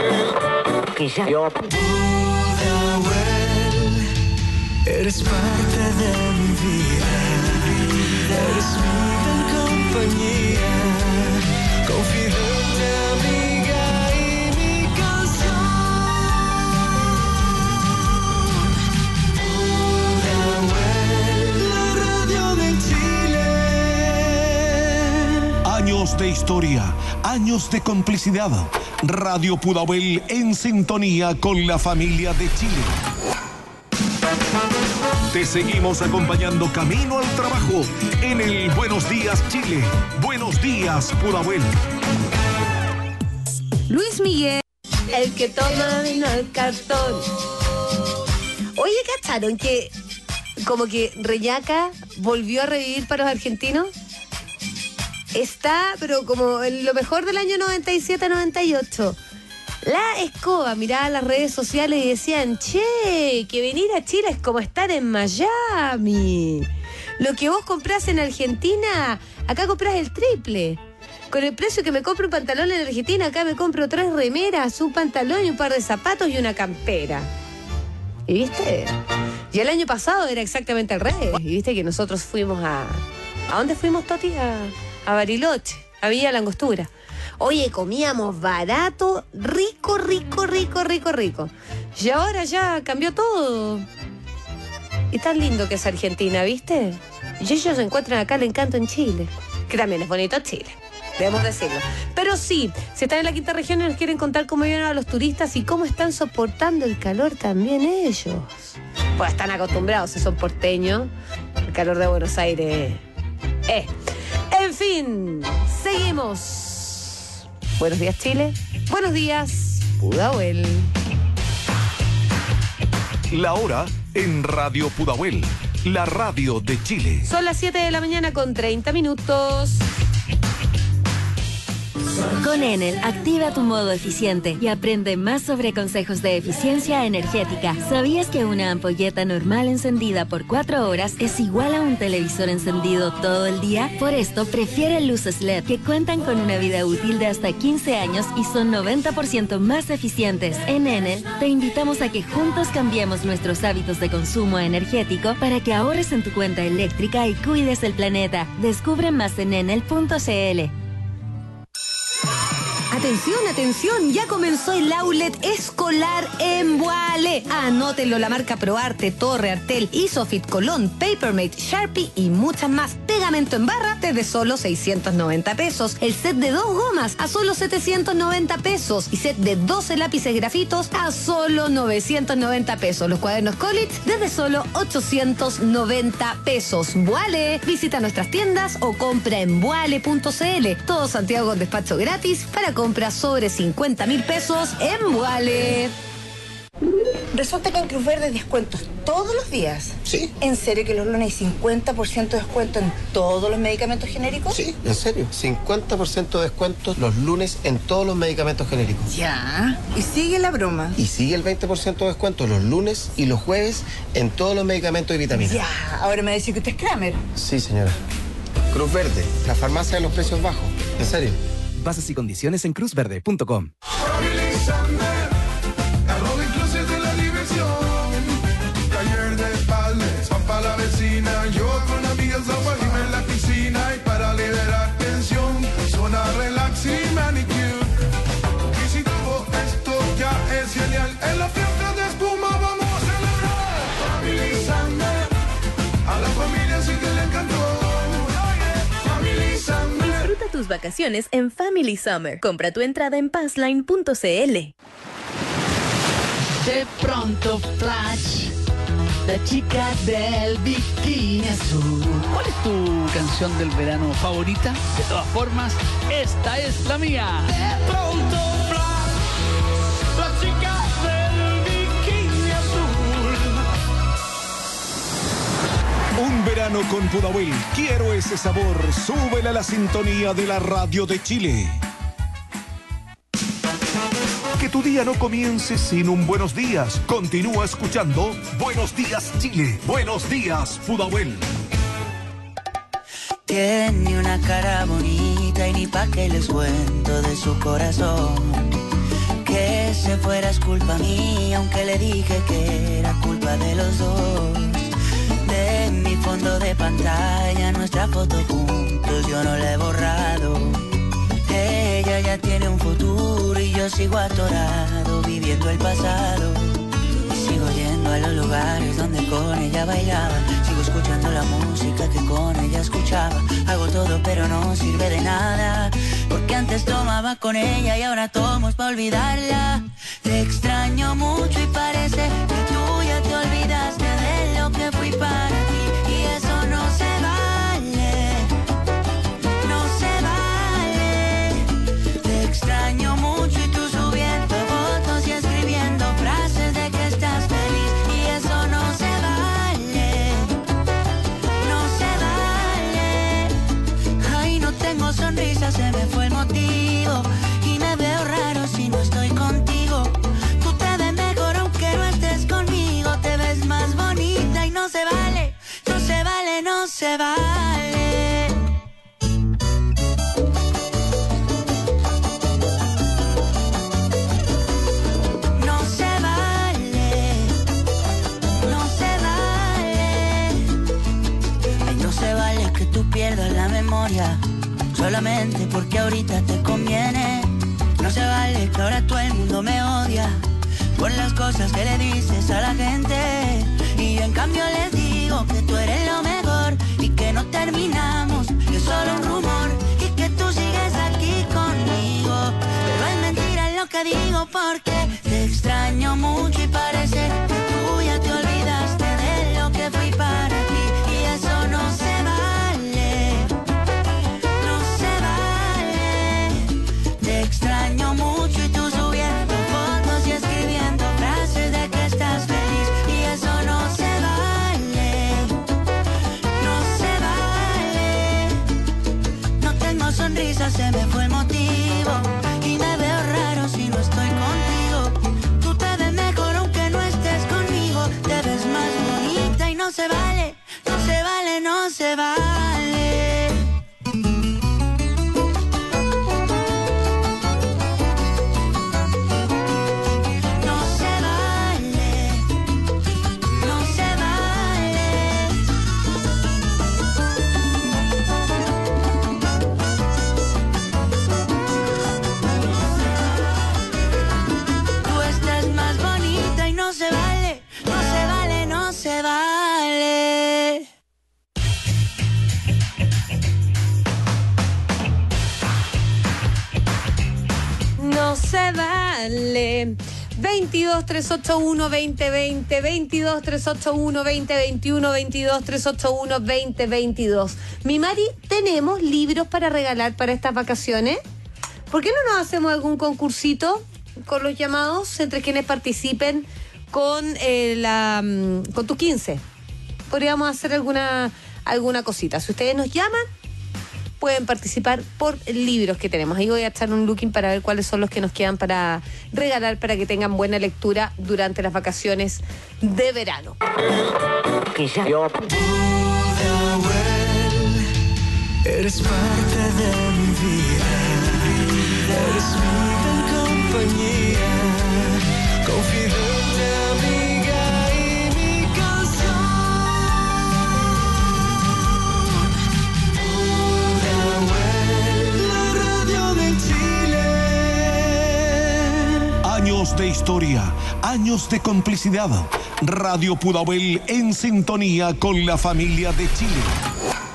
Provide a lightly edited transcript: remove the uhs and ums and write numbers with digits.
Que ya yo... Pudahuel, eres parte de mi vida, eres mi gran compañía, confidente, amiga y mi canción. Pudahuel, la radio de Chile. Años de historia, años de complicidad. Radio Pudahuel en sintonía con la familia de Chile. Te seguimos acompañando camino al trabajo en el Buenos Días Chile. Buenos días, Pudahuel. Luis Miguel, el que toma vino al cartón. Oye, ¿cacharon que como que Reñaca volvió a revivir para los argentinos? Está, pero como en lo mejor del año 97-98. La escoba miraba las redes sociales y decían, che, que venir a Chile es como estar en Miami. Lo que vos comprás en Argentina, acá comprás el triple. Con el precio que me compro un pantalón en Argentina, acá me compro 3 remeras, un pantalón y un par de zapatos y una campera. ¿Y viste? Y el año pasado era exactamente al revés. Y viste que nosotros fuimos ¿a dónde fuimos, Toti? A Bariloche, a Villa Langostura. Oye, comíamos barato, rico. Y ahora ya cambió todo. Y tan lindo que es Argentina, ¿viste? Y ellos encuentran acá el encanto en Chile. Que también es bonito Chile, debemos decirlo. Pero sí, si están en la quinta región y nos quieren contar cómo vienen a los turistas y cómo están soportando el calor también ellos. Pues están acostumbrados, si son porteños. El calor de Buenos Aires. En fin, seguimos. Buenos días, Chile. Buenos días, Pudahuel. La hora en Radio Pudahuel, la radio de Chile. Son las 7 de la mañana con 30 minutos. Con Enel, activa tu modo eficiente y aprende más sobre consejos de eficiencia energética. ¿Sabías que una ampolleta normal encendida por 4 horas es igual a un televisor encendido todo el día? Por esto, prefiere luces LED, que cuentan con una vida útil de hasta 15 años y son 90% más eficientes. En Enel, te invitamos a que juntos cambiemos nuestros hábitos de consumo energético para que ahorres en tu cuenta eléctrica y cuides el planeta. Descubre más en enel.cl. Atención, ya comenzó el outlet escolar en Vuale. Anótenlo, la marca ProArte, Torre, Artel, Isofit, Colón, Papermate, Sharpie y muchas más. Pegamento en barra desde solo 690 pesos. El set de 2 gomas a solo 790 pesos. Y set de 12 lápices grafitos a solo 990 pesos. Los cuadernos College desde solo 890 pesos. Vuale, visita nuestras tiendas o compra en vuale.cl. Todo Santiago con despacho gratis para compras sobre 50.000 pesos en Vuale. Resulta que en Cruz Verde hay descuentos todos los días. Sí. ¿En serio que los lunes hay 50% de descuento en todos los medicamentos genéricos? Sí, en serio. 50% de descuento los lunes en todos los medicamentos genéricos. Ya. Y sigue la broma. Y sigue el 20% de descuento los lunes y los jueves en todos los medicamentos y vitaminas. Ya. Ahora me dice que usted es Kramer. Sí, señora. Cruz Verde, la farmacia de los precios bajos. En serio. Bases y condiciones en cruzverde.com. Yo con amigas a guajime en la piscina y para liberar tensión, zona relax y manicure. Y si todo esto ya es genial, en la fiesta de espuma vamos a celebrar. Family Summer, a la familia sí que le encantó. Family Summer. Disfruta tus vacaciones en Family Summer. Compra tu entrada en passline.cl. De pronto Flash, la chica del bikini azul. ¿Cuál es tu canción del verano favorita? De todas formas, esta es la mía. De pronto Flash, la chica del bikini azul. Un verano con Pudahuel. Quiero ese sabor. Súbele a la sintonía de la radio de Chile. Que tu día no comience sin un buenos días. Continúa escuchando Buenos Días Chile. Buenos días, Pudahuel. Tiene una cara bonita y ni pa' que les cuento de su corazón, que fueras culpa mía, aunque le dije que era culpa de los dos. De mi fondo de pantalla, nuestra foto juntos yo no la he borrado. Ella ya tiene un futuro y yo sigo atorado viviendo el pasado. Y sigo yendo a los lugares donde con ella bailaba. Sigo escuchando la música que con ella escuchaba. Hago todo pero no sirve de nada, porque antes tomaba con ella y ahora tomo es para olvidarla. Te extraño mucho y parece que tú ya te olvidaste de lo que fui para ti. Y eso no se vale, no se vale. Te extraño mucho y tú subiendo fotos y escribiendo frases de que estás feliz. Y eso no se vale, no se vale. Ay, no tengo sonrisa, se me fue el motivo. Y me veo raro si no estoy contigo. Tú te ves mejor aunque no estés conmigo. Te ves más bonita y no se vale, no se vale, no se vale. No se vale, no se vale. Ay, no se vale que tú pierdas la memoria solamente porque ahorita te conviene. No se vale que ahora todo el mundo me odia por las cosas que le dices a la gente. Y yo en cambio les digo que tú eres lo mejor y que no terminamos, que es solo un rumor y que tú sigues aquí conmigo. Pero es mentira lo que digo porque te extraño mucho y parece que tú ya te olvidaste de lo que fui para ti. Y eso no se vale, no se vale. Te extraño mucho y tú subiendo fotos y escribiendo frases de que estás feliz. Y eso no se vale, no se vale. No tengo sonrisa, se me fue el motivo. Y me veo raro si no estoy contigo. Tú te ves mejor aunque no estés conmigo. Te ves más bonita y no se vale, no se vale, no se vale. No se vale, no se vale. Tú estás más bonita y no se vale, no se vale, no se vale. No se vale. 22 381 2020, 22 381 2021, 22 381 2022. Mi Mari, ¿tenemos libros para regalar para estas vacaciones? ¿Por qué no nos hacemos algún concursito con los llamados entre quienes participen con con tu 15? Podríamos hacer alguna cosita. Si ustedes nos llaman, pueden participar por libros que tenemos. Ahí voy a echar un looking para ver cuáles son los que nos quedan para regalar, para que tengan buena lectura durante las vacaciones de verano. Eres parte de mi vida, eres mi gran compañía, confidente, amiga y mi canción. La radio de Chile. Años de historia, años de complicidad. Radio Pudahuel en sintonía con la familia de Chile.